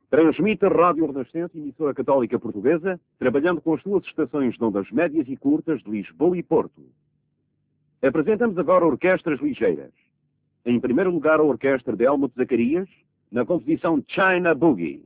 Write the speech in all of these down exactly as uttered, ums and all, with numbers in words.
Transmite a Rádio Renascença, emissora católica portuguesa, trabalhando com as suas estações de ondas médias e curtas de Lisboa e Porto. Apresentamos agora orquestras ligeiras. Em primeiro lugar, a orquestra de Helmut Zacarias, na composição China Boogie.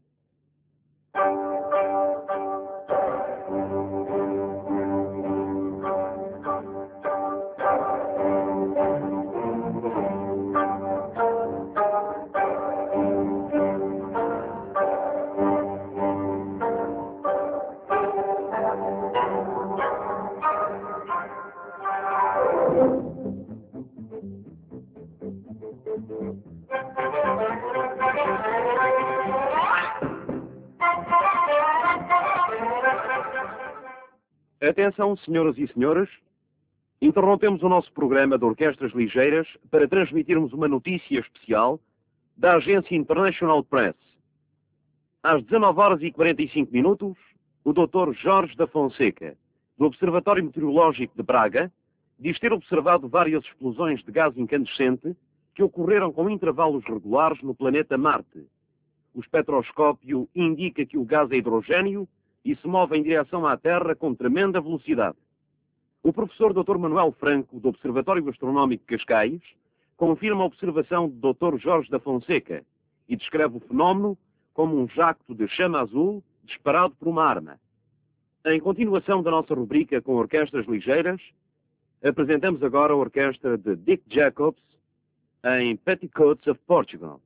Atenção, senhoras e senhores, interrompemos o nosso programa de orquestras ligeiras para transmitirmos uma notícia especial da agência International Press. Às dezanove horas e quarenta e cinco minutos, o doutor Jorge da Fonseca, do Observatório Meteorológico de Braga, diz ter observado várias explosões de gás incandescente que ocorreram com intervalos regulares no planeta Marte. O espectroscópio indica que o gás é hidrogênio e se move em direção à Terra com tremenda velocidade. O professor doutor Manuel Franco, do Observatório Astronómico de Cascais, confirma a observação do doutor Jorge da Fonseca e descreve o fenómeno como um jacto de chama azul disparado por uma arma. Em continuação da nossa rubrica com orquestras ligeiras, apresentamos agora a orquestra de Dick Jacobs em Petticoats of Portugal.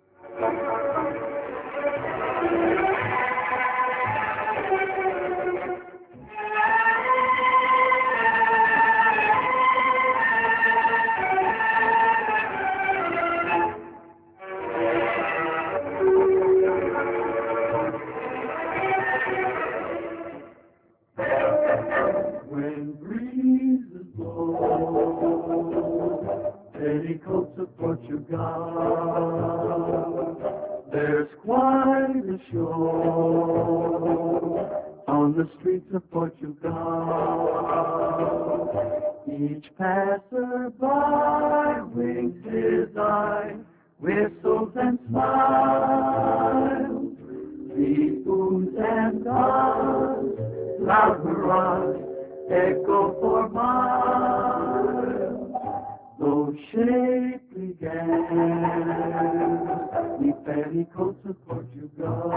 Petticoats of Portugal, there's quite a show on the streets of Portugal. Each passerby winks his eye, whistles and smiles, seafood and guns, loud hurrahs echo for miles. Those shapely gals, the petticoats of Portugal,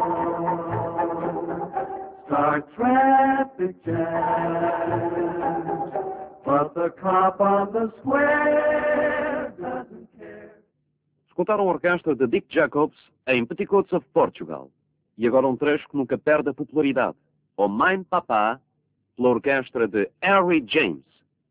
start traffic jams, but the cop on the square doesn't care. Escutaram a orquestra de Dick Jacobs em Petticoats of Portugal. E agora um trecho que nunca perde a popularidade. O Mein Papa, pela orquestra de Harry James.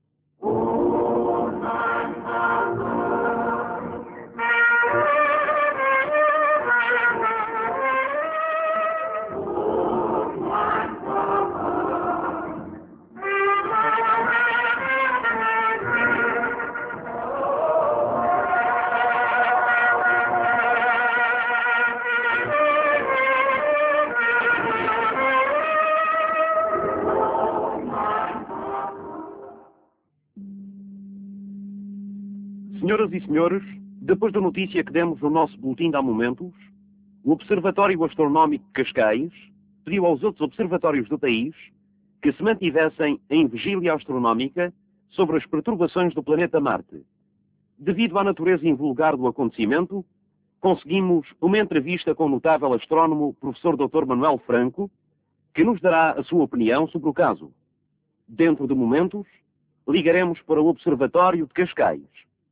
Senhoras e senhores, depois da notícia que demos no nosso boletim de há momentos, o Observatório Astronómico de Cascais pediu aos outros observatórios do país que se mantivessem em vigília astronómica sobre as perturbações do planeta Marte. Devido à natureza invulgar do acontecimento, conseguimos uma entrevista com o notável astrónomo professor doutor Manuel Franco, que nos dará a sua opinião sobre o caso. Dentro de momentos, ligaremos para o Observatório de Cascais.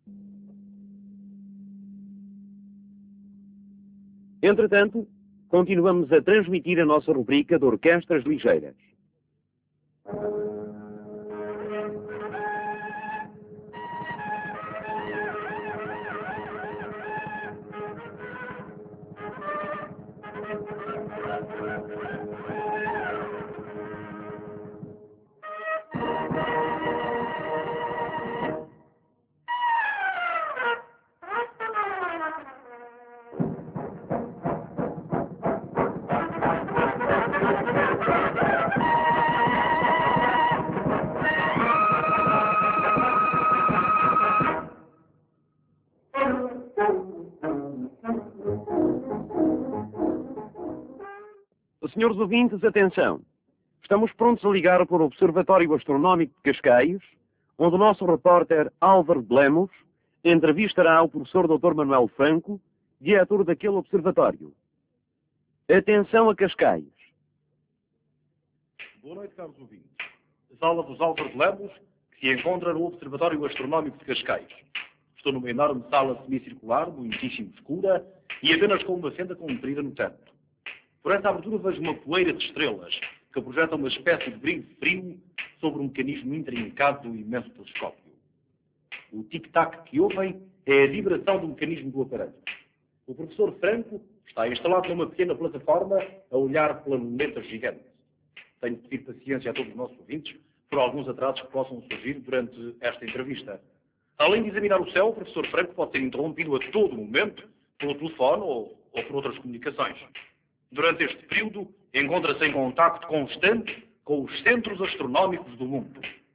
Entretanto, continuamos a transmitir a nossa rubrica de orquestras ligeiras. Senhores ouvintes, atenção. Estamos prontos a ligar para o Observatório Astronómico de Cascais, onde o nosso repórter Álvaro de Lemos entrevistará o professor doutor Manuel Franco, diretor daquele observatório. Atenção a Cascais. Boa noite, caros ouvintes. Fala dos Álvaro de Lemos, que se encontra no Observatório Astronómico de Cascais. Estou numa enorme sala semicircular, muitíssimo escura, e apenas com uma fenda comprida no teto. Por essa abertura vejo uma poeira de estrelas, que projeta uma espécie de brilho frio sobre um mecanismo intrincado do imenso telescópio. O tic-tac que ouvem é a vibração do mecanismo do aparelho. O professor Franco está instalado numa pequena plataforma a olhar planetas gigantes. Tenho de pedir paciência a todos os nossos ouvintes por alguns atrasos que possam surgir durante esta entrevista. Além de examinar o céu, o professor Franco pode ser interrompido a todo momento pelo telefone ou, ou por outras comunicações. Durante este período, encontra-se em contacto constante com os centros astronómicos do mundo.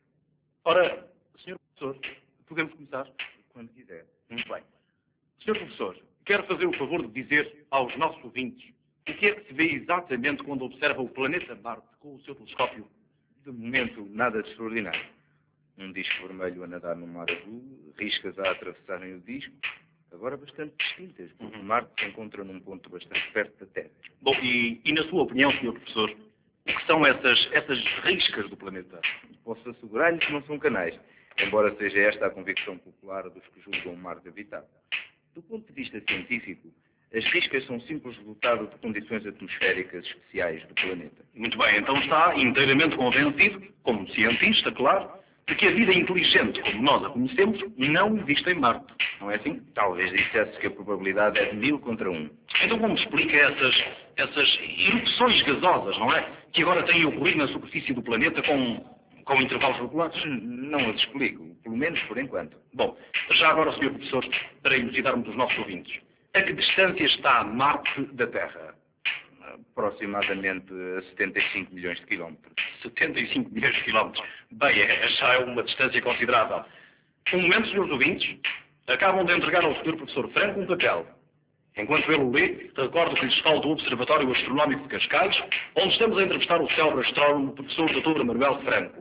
Ora, senhor professor, podemos começar? Quando quiser. Muito bem. senhor professor, quero fazer o favor de dizer aos nossos ouvintes o que é que se vê exatamente quando observa o planeta Marte com o seu telescópio? De momento, nada de extraordinário. Um disco vermelho a nadar no mar azul, riscas a atravessarem o disco, agora bastante distintas, porque Uhum. Marte se encontra num ponto bastante perto da Terra. Bom, e, e na sua opinião, senhor professor, o que são essas, essas riscas do planeta? Posso assegurar-lhe que não são canais, embora seja esta a convicção popular dos que julgam o Marte habitável. Do ponto de vista científico, as riscas são simples resultado de condições atmosféricas especiais do planeta. Muito bem, então está inteiramente convencido, como cientista, claro, de que a vida inteligente, como nós a conhecemos, não existe em Marte. Não é assim? Talvez dissesse que a probabilidade é de mil contra um. Então como explica essas, essas erupções gasosas, não é? Que agora têm ocorrido na superfície do planeta com, com intervalos regulares? Não as explico, pelo menos por enquanto. Bom, já agora, senhor professor, para elucidarmos os nossos ouvintes, a que distância está Marte da Terra? Aproximadamente a setenta e cinco milhões de quilómetros. setenta e cinco milhões de quilómetros. Bem, é, já é uma distância considerável. Um momento, senhores ouvintes. Acabam de entregar ao senhor professor Franco um papel. Enquanto ele o lê, recordo que lhes falo do Observatório Astronómico de Cascais, onde estamos a entrevistar o célebre astrónomo professor doutor Manuel Franco.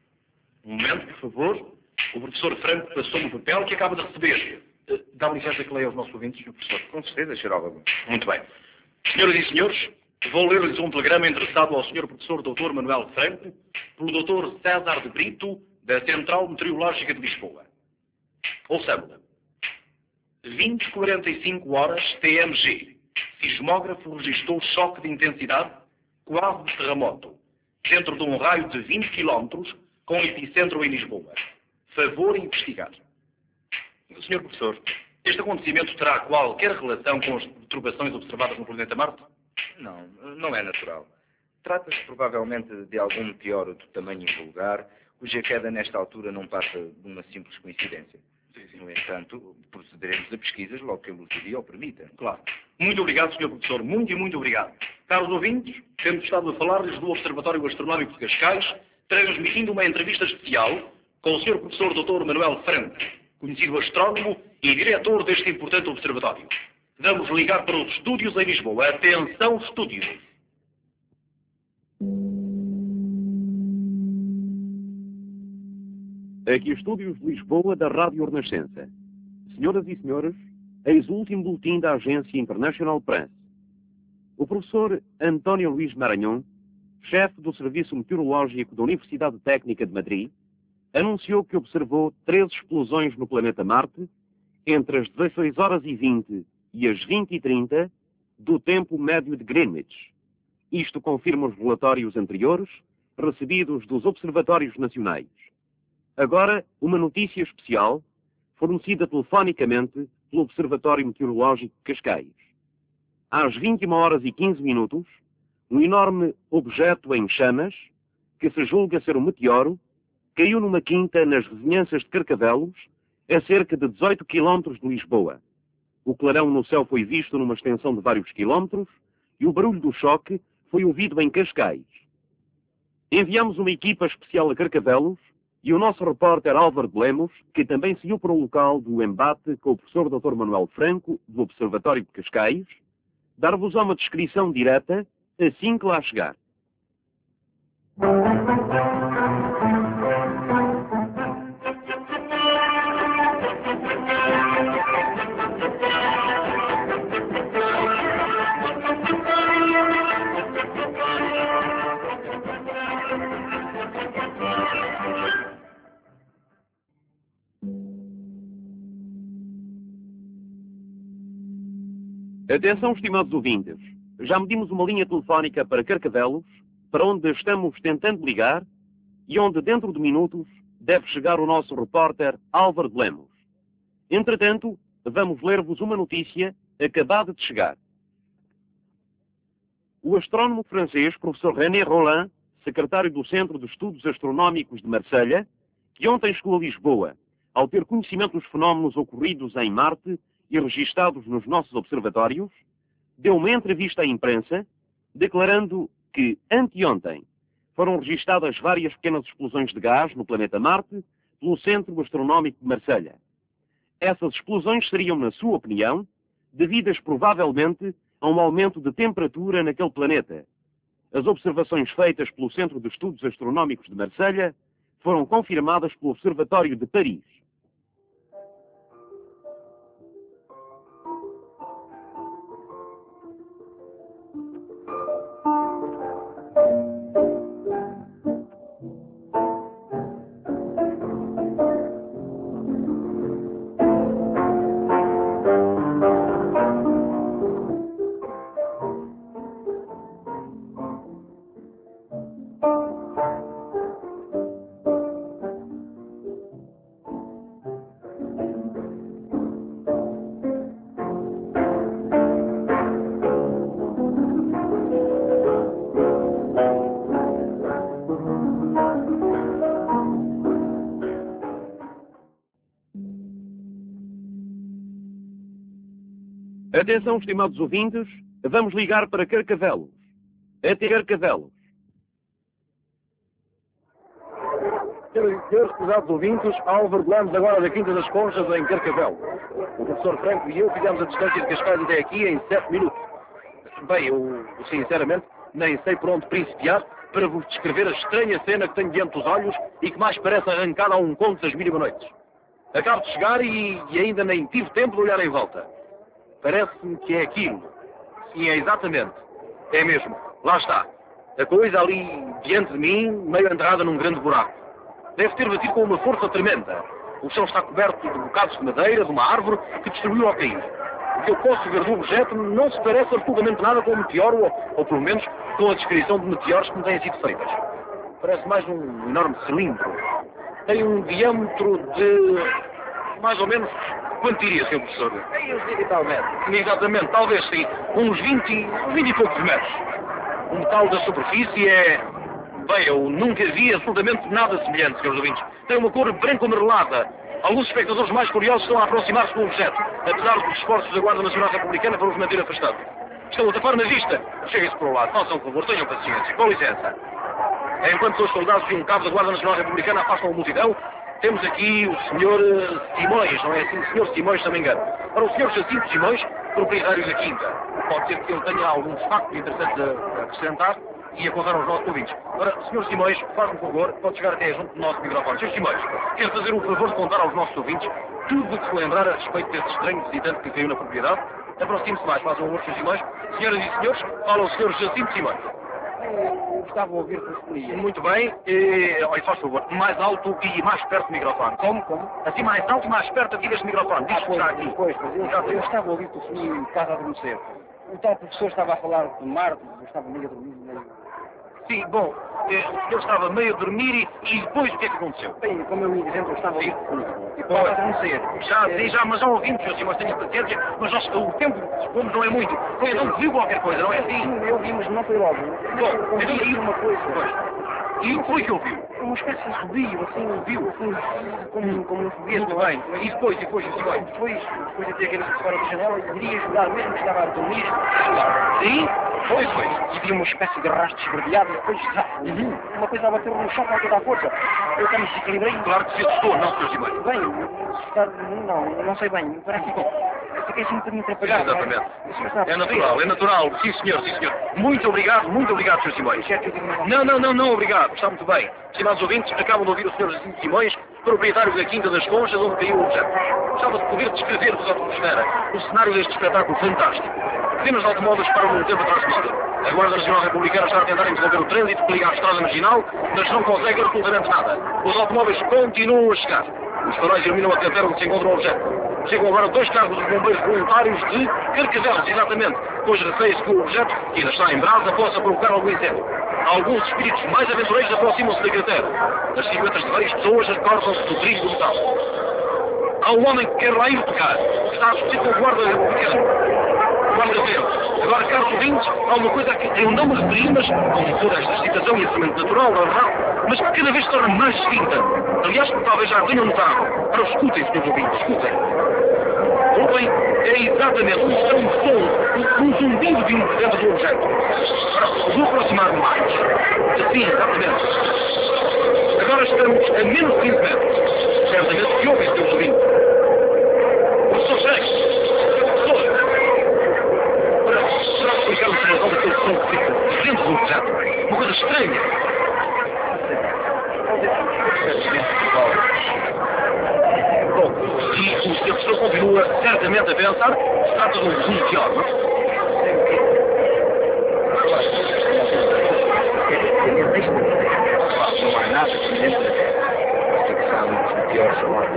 Um momento, por favor. O professor Franco passou-me o papel que acaba de receber. Dá-me licença que leia aos nossos ouvintes, senhor professor. Com certeza, xerólogo. Muito bem. Senhoras e senhores, vou ler-lhes um telegrama endereçado ao senhor professor doutor Manuel Franco, pelo doutor César de Brito, da Central Meteorológica de Lisboa. Ouçamos-la. vinte e quarenta e cinco horas T M G. Sismógrafo registrou choque de intensidade, quase de terremoto, dentro de um raio de vinte quilómetros, com epicentro em Lisboa. Favor investigar. senhor professor, este acontecimento terá qualquer relação com as perturbações observadas no planeta Marte? Não, não é natural. Trata-se provavelmente de algum meteoro do tamanho invulgar, cuja queda nesta altura não passa de uma simples coincidência. No entanto, procederemos a pesquisas logo que a lucidez o permita. Claro. Muito obrigado, senhor professor. Muito e muito obrigado. Caros ouvintes, temos estado a falar-lhes do Observatório Astronómico de Cascais, transmitindo uma entrevista especial com o senhor professor doutor Manuel Franco, conhecido astrónomo e diretor deste importante observatório. Vamos ligar para os estúdios em Lisboa. Atenção, estúdios. Aqui estúdios de Lisboa da Rádio Renascença. Senhoras e senhores, eis o último boletim da agência International Press. O professor António Luís Maranhão, chefe do Serviço Meteorológico da Universidade Técnica de Madrid, anunciou que observou três explosões no planeta Marte entre as dezesseis horas e vinte e as vinte e trinta do tempo médio de Greenwich. Isto confirma os relatórios anteriores recebidos dos observatórios nacionais. Agora, uma notícia especial fornecida telefonicamente pelo Observatório Meteorológico de Cascais. Às vinte e uma horas e quinze minutos, um enorme objeto em chamas, que se julga ser um meteoro, caiu numa quinta nas vizinhanças de Carcavelos, a cerca de dezoito quilómetros de Lisboa. O clarão no céu foi visto numa extensão de vários quilómetros e o barulho do choque foi ouvido em Cascais. Enviamos uma equipa especial a Carcavelos e o nosso repórter Álvaro de Lemos, que também seguiu para o local do embate com o professor doutor Manuel Franco, do Observatório de Cascais, dar-vos uma descrição direta assim que lá chegar. Atenção, estimados ouvintes. Já medimos uma linha telefónica para Carcavelos, para onde estamos tentando ligar, e onde, dentro de minutos, deve chegar o nosso repórter Álvaro de Lemos. Entretanto, vamos ler-vos uma notícia acabada de chegar. O astrónomo francês, professor René Roland, secretário do Centro de Estudos Astronómicos de Marselha, que ontem chegou a Lisboa, ao ter conhecimento dos fenómenos ocorridos em Marte e registados nos nossos observatórios, deu uma entrevista à imprensa, declarando que, anteontem, foram registadas várias pequenas explosões de gás no planeta Marte pelo Centro Astronómico de Marselha. Essas explosões seriam, na sua opinião, devidas provavelmente a um aumento de temperatura naquele planeta. As observações feitas pelo Centro de Estudos Astronómicos de Marselha foram confirmadas pelo Observatório de Paris. Atenção, estimados ouvintes, vamos ligar para Carcavelos. Até Carcavelos. Senhoras e senhores, prezados ouvintes, Álvaro de Lemos, agora da Quinta das Conchas, em Carcavelos. O professor Franco e eu fizemos a distância de Cascais até aqui em sete minutos. Bem, eu, sinceramente, nem sei por onde principiar para vos descrever a estranha cena que tenho diante dos olhos e que mais parece arrancada a um conto das mil e uma noites. Acabo de chegar e, e ainda nem tive tempo de olhar em volta. Parece-me que é aquilo. Sim, é exatamente. É mesmo. Lá está. A coisa ali diante de mim, meio enterrada num grande buraco. Deve ter batido com uma força tremenda. O chão está coberto de bocados de madeira, de uma árvore, que destruiu ao cair. O que eu posso ver do objeto não se parece absolutamente nada com um meteoro, ou, ou pelo menos com a descrição de meteoros que me têm sido feitas. Parece mais um enorme cilindro. Tem um diâmetro de... mais ou menos... Quanto diria, senhor professor? Tem uns vinte e tal metros. Exatamente, talvez sim. Uns vinte, vinte e poucos metros. O metal da superfície é... Bem, eu nunca vi absolutamente nada semelhante, senhores ouvintes. Tem uma cor branco-amarelada. Alguns espectadores mais curiosos estão a aproximar-se do objeto, apesar dos esforços da Guarda Nacional Republicana para os manter afastados. Estão a tapar na vista. Cheguem-se para o lado. Façam um favor, tenham paciência. Com licença. Enquanto os soldados de um cabo da Guarda Nacional Republicana afastam a multidão, temos aqui o senhor Simões, não é assim? O senhor Simões, se não me engano. Para o senhor Jacinto Simões, proprietário da quinta. Pode ser que ele tenha alguns factos interessantes a acrescentar e a contar aos nossos ouvintes. Ora, senhor Simões, faz-me um favor, pode chegar até junto do nosso microfone. senhor Simões, quer fazer o favor de contar aos nossos ouvintes tudo o que se lembrar a respeito desse estranho visitante que caiu na propriedade? Aproxime-se mais, façam um favor, senhor Simões. Senhoras e senhores, fala o senhor Jacinto Simões. Estava a ouvir telefonia. Muito bem. E, olha, faz favor, mais alto e mais perto do microfone. Como? Como? Assim mais alto e mais perto aqui deste microfone. Diz Ah, que pois, está aqui. pois, pois. Eu, eu estava a ouvir telefonia em casa a adormecer. O tal professor estava a falar de Marte, eu estava meio a dormir, meio... Sim, bom, eh, o senhor estava meio a dormir e, e depois o que é que aconteceu? Bem, como eu ia dizendo, eu estava a ouvir telefonia. E estava a adormecer. Já, sim, já, mas já ouvimos, senhor Simões, tenha paciência, mas nós, o tempo que dispomos não é muito. Foi então que viu qualquer coisa, não é assim? Sim, eu vi, mas não foi logo. Bom, eu vi uma coisa. Pois. E o que foi que ouviu? Uma espécie de assobio, assim, viu, assim, como, como um foguete. Muito bem. E depois, e depois, senhor Simões? Depois, depois eu tinha a cabeça fora da janela e iria ajudar, mesmo que estava a dormir. Sim? Foi, foi. E vi uma espécie de rastro esverdeado e depois, sabe, Uhum. uma coisa a bater no chão com toda a força. Eu até me desequilibrei. Claro que se assustou, não, senhor Simões? Bem, está, não, não sei bem, parece que fiquei assim um bocadinho atrapalhado. Exatamente. O senhor está a É natural, é natural. Sim, senhor, sim, senhor. Muito obrigado, muito obrigado, senhor Simões. Quer que eu diga uma coisa? Não, não, não, não, obrigado. Está muito bem. Estimados ouvintes, acabam de ouvir o senhor Jacinto Simões, proprietário da Quinta das Conchas, onde caiu o objeto. Gostava de poder descrever-vos a atmosfera, o cenário deste espetáculo fantástico. Dezenas de automóveis param no tempo atrás de nós. A Guarda Regional Republicana está a tentar interromper o trânsito que liga à estrada marginal, mas não consegue absolutamente nada. Os automóveis continuam a chegar. Os faróis iluminam a cratera onde se encontra o objeto. Chegam agora dois carros dos bombeiros voluntários de Carcavelos, exatamente, pois receio-se que o objeto, que ainda está em brasa, possa provocar algum incêndio. Alguns espíritos mais aventureiros aproximam-se da cratera. As silhuetas de várias pessoas acordam-se do trilho do metal. Há um homem que quer lá ir tocar. Está a discutir com o guarda republicano. Guarda Verde. Agora, caros ouvintes, há uma coisa a que eu não me referi, mas com toda esta excitação e acimento natural, não é verdade? Mas que cada vez se torna mais distinta. Aliás, talvez já tenham notado. Ora, escutem, senhores ouvintes, escutem. Ouvem, é exatamente um estranho som, um zumbido vindo de dentro do objeto. Ora, vou aproximar-me mais. Assim, exatamente. Agora estamos a menos de quinze metros. Certamente que ouvem, senhores ouvintes. Professor José, será que explicar o razão daquele som que fica dentro do objeto? Uma coisa estranha. Bom, e o senhor professor continua certamente a pensar que se trata de um meteoro, não? Não há nada dentro da Terra. Porque há muitos meteoros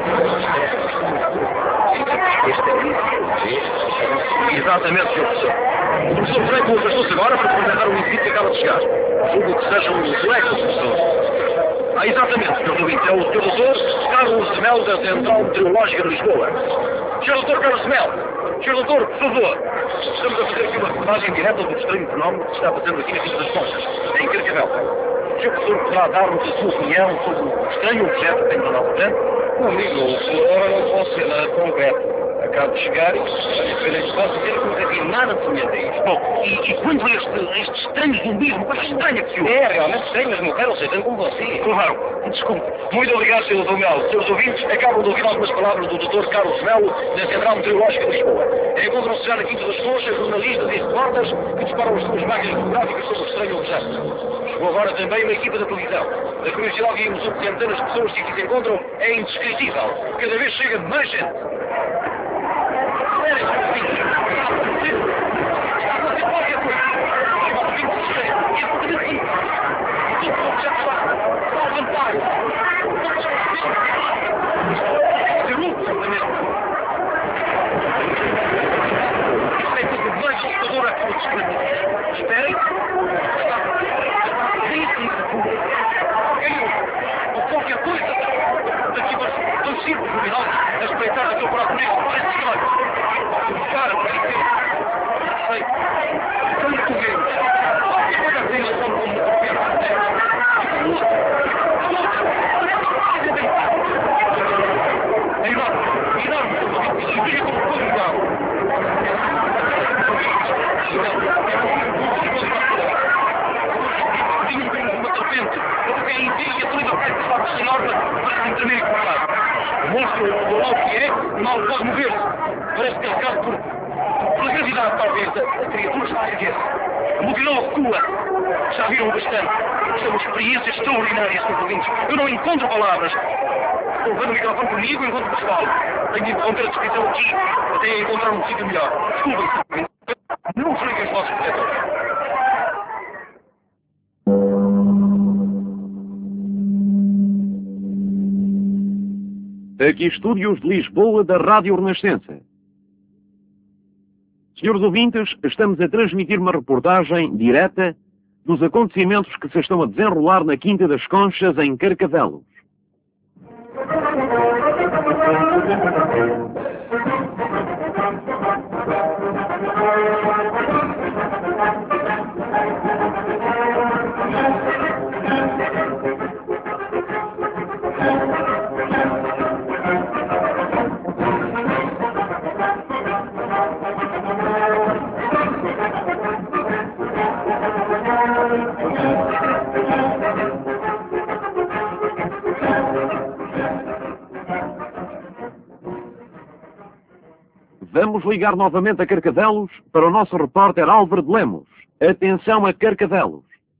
este é isso. Exatamente, senhor professor. O professor Franco afastou-se agora para apresentar um indivíduo que acaba de chegar. Julgo que seja um colega do professor. Ah, exatamente, senhor ouvinte. É o senhor doutor Carlos de Mel, da Central Meteorológica de Lisboa. senhor doutor Carlos de Mel, senhor doutor, por favor. Estamos a fazer aqui uma reportagem direta do estranho fenómeno que se está fazendo aqui na Quinta das Conchas, em Carcavelos. O senhor professor poderá dar-nos a sua opinião sobre o estranho objeto que tem na nossa frente? Comigo, por hora não posso ser nada concreto. Acabo de chegar e apenas posso dizer que nunca vi nada semelhante a isto. Bom, e, e quanto a este, este estranho zumbido, uma coisa estranha que se ouve? É realmente estranho, mas não quero ser tanto como você. Claro, desculpe. Muito obrigado, senhor doutor Melo. Seus ouvintes acabam de ouvir algumas palavras do doutor Carlos Melo, da Central Meteorológica de Lisboa. Encontram-se já na Quinta das Conchas jornalistas e repórteres que disparam as suas máquinas fotográficas sobre o estranho objeto. Chegou agora também uma equipa da televisão. A curiosidade e a emoção de centenas de pessoas que aqui se encontram é indescritível. Cada vez chega mais gente. Esperem. Qualquer coisa. Daqui para dois círculos lumiноsos a espreitar aquele buraco negro. Parece que olha. Cara, parece que sei. Tanto fogueiro. Olha a tensão como uma é enorme. Enorme. E fica como fogo igual. O monstro, o mal que é, mal pode mover-se. Parece carregado por, pela gravidade, talvez, da, da criatura está a erguer-se. A multidão recua. Já viram bastante. Isto é uma experiência extraordinária, senhores ouvintes. Eu não encontro palavras. Estou levando o microfone comigo enquanto me falo. Tenho de interromper a descrição aqui até encontrar um sítio melhor. Desculpem, não desliguem os vossos protetores. Aqui estúdios de Lisboa da Rádio Renascença. Senhores ouvintes, estamos a transmitir uma reportagem direta dos acontecimentos que se estão a desenrolar na Quinta das Conchas, em Carcavelos. Vamos ligar novamente a Carcavelos para o nosso repórter Álvaro de Lemos. Atenção a Carcavelos.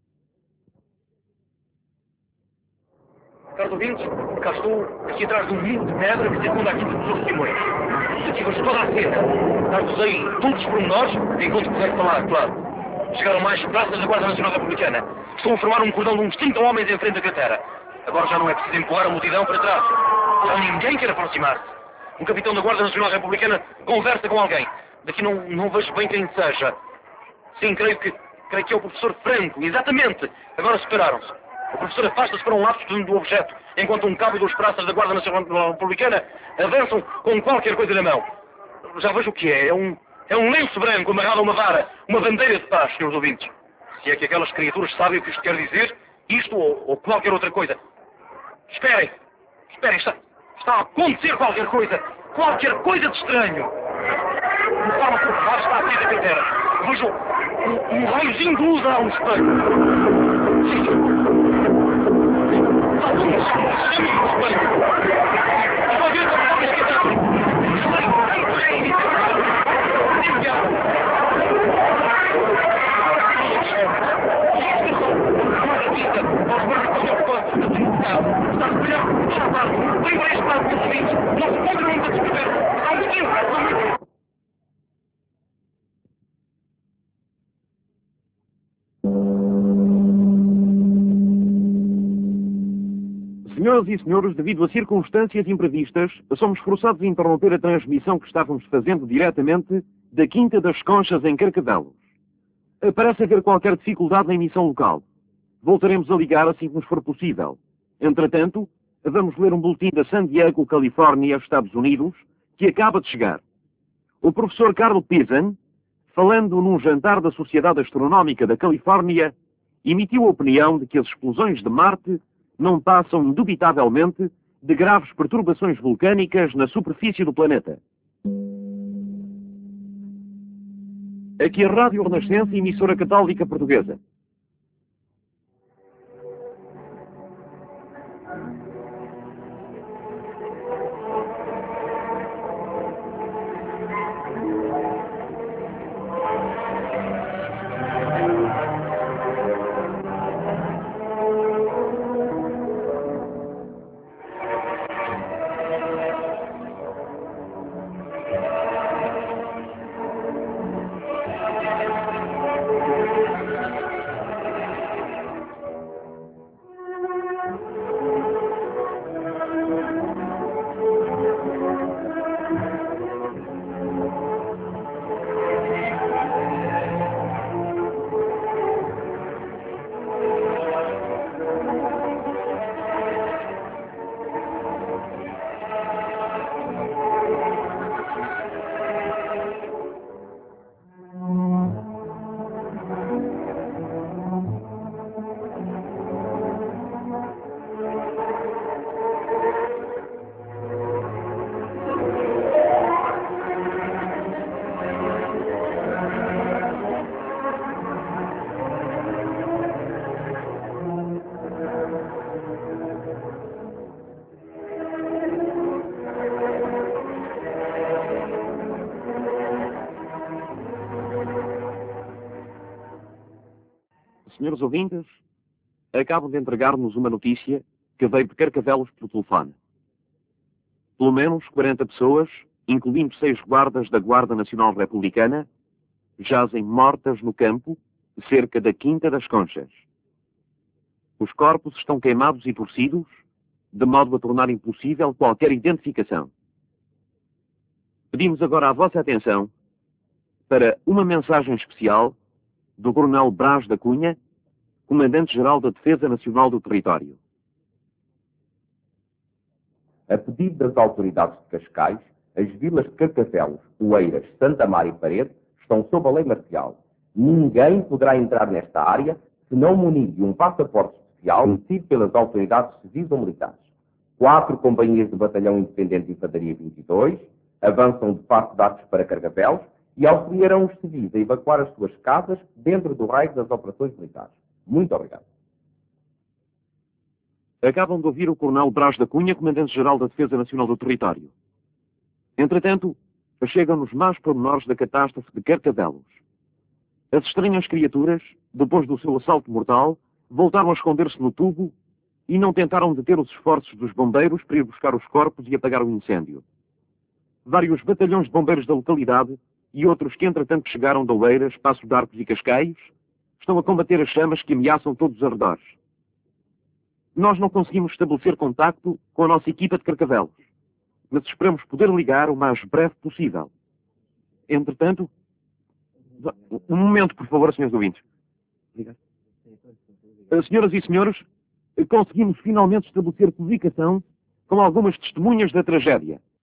Caros ouvintes, cá estou aqui atrás de um muro de pedra que circunda aqui dos outros Simões. Aqui vejo toda a cena. Dar-vos-ei todos os pormenores, enquanto puder falar, claro. Chegaram mais praças da Guarda Nacional Republicana. Estão a formar um cordão de uns trinta homens em frente da cratera. Agora já não é preciso empurrar a multidão para trás. Já ninguém quer aproximar-se. Um capitão da Guarda Nacional Republicana conversa com alguém. Daqui não, não vejo bem quem seja. Sim, creio que, creio que é o professor Franco. Exatamente. Agora separaram-se. O professor afasta-se para um lado do objeto, enquanto um cabo e duas praças da Guarda Nacional Republicana avançam com qualquer coisa na mão. Já vejo o que é. É um, é um lenço branco amarrado a uma vara. Uma bandeira de paz, senhores ouvintes. Se é que aquelas criaturas sabem o que isto quer dizer, isto ou, ou qualquer outra coisa. Esperem. Esperem. Está, está a acontecer qualquer coisa. Qualquer coisa de estranho. De forma que o ar está a sair da cratera. Vejo um, um raiozinho de luz a um espelho. Sim. Senhoras e senhores, devido a circunstâncias imprevistas, somos forçados a interromper a transmissão que estávamos fazendo diretamente da Quinta das Conchas em Carcavelos. Parece haver qualquer dificuldade na emissão local. Voltaremos a ligar assim que nos for possível. Entretanto, vamos ler um boletim da San Diego, Califórnia, Estados Unidos, que acaba de chegar. O professor Carl Pisan, falando num jantar da Sociedade Astronómica da Califórnia, emitiu a opinião de que as explosões de Marte não passam indubitavelmente de graves perturbações vulcânicas na superfície do planeta. Aqui a Rádio Renascença, emissora católica portuguesa. Senhores ouvintes, acabam de entregar-nos uma notícia que veio de Carcavelos por telefone. Pelo menos quarenta pessoas, incluindo seis guardas da Guarda Nacional Republicana, jazem mortas no campo, cerca da Quinta das Conchas. Os corpos estão queimados e torcidos, de modo a tornar impossível qualquer identificação. Pedimos agora a vossa atenção para uma mensagem especial do Coronel Brás da Cunha, Comandante-Geral da Defesa Nacional do Território. A pedido das autoridades de Cascais, as vilas de Carcavelos, Oeiras, Santa Mar e Parede estão sob a lei marcial. Ninguém poderá entrar nesta área se não munido de um passaporte especial emitido pelas autoridades civis ou militares. Quatro companhias do Batalhão Independente de Infantaria vinte e dois avançam de Passo de Arcos para Carcavelos e auxiliarão os civis a evacuar as suas casas dentro do raio das operações militares. Muito obrigado. Acabam de ouvir o Coronel Brás da Cunha, Comandante-Geral da Defesa Nacional do Território. Entretanto, chegam-nos mais pormenores da catástrofe de Carcavelos. As estranhas criaturas, depois do seu assalto mortal, voltaram a esconder-se no tubo e não tentaram deter os esforços dos bombeiros para ir buscar os corpos e apagar o incêndio. Vários batalhões de bombeiros da localidade e outros que entretanto chegaram de Oeiras, Passo de Arcos e Cascais estão a combater as chamas que ameaçam todos os arredores. Nós não conseguimos estabelecer contacto com a nossa equipa de Carcavelos, mas esperamos poder ligar o mais breve possível. Entretanto, um momento, por favor, senhores ouvintes. Senhoras e senhores, conseguimos finalmente estabelecer comunicação com algumas testemunhas da tragédia.